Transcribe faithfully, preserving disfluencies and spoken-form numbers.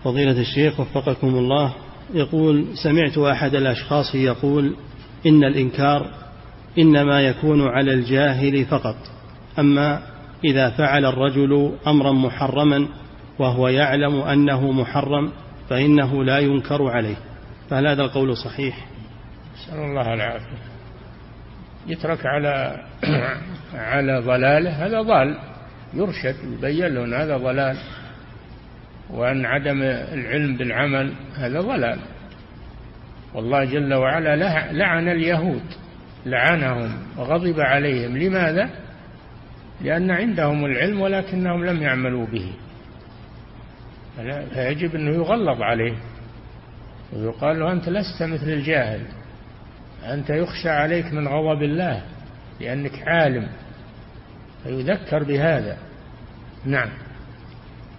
فضيلة الشيخ وفقكم الله، يقول: سمعت أحد الأشخاص يقول إن الإنكار إنما يكون على الجاهل فقط، أما إذا فعل الرجل أمرا محرما وهو يعلم أنه محرم فإنه لا ينكر عليه، فهل هذا القول صحيح؟ نسأل الله العافية. يترك على على ضلاله هذا ضال، يرشد يبين له أن هذا ضلال، وأن عدم العلم بالعمل هذا ضلال. والله جل وعلا لعن اليهود، لعنهم وغضب عليهم. لماذا؟ لأن عندهم العلم ولكنهم لم يعملوا به، فيجب أنه يغلظ عليه ويقال له أنت لست مثل الجاهل، أنت يخشى عليك من غضب الله لأنك عالم، فيذكر بهذا. نعم.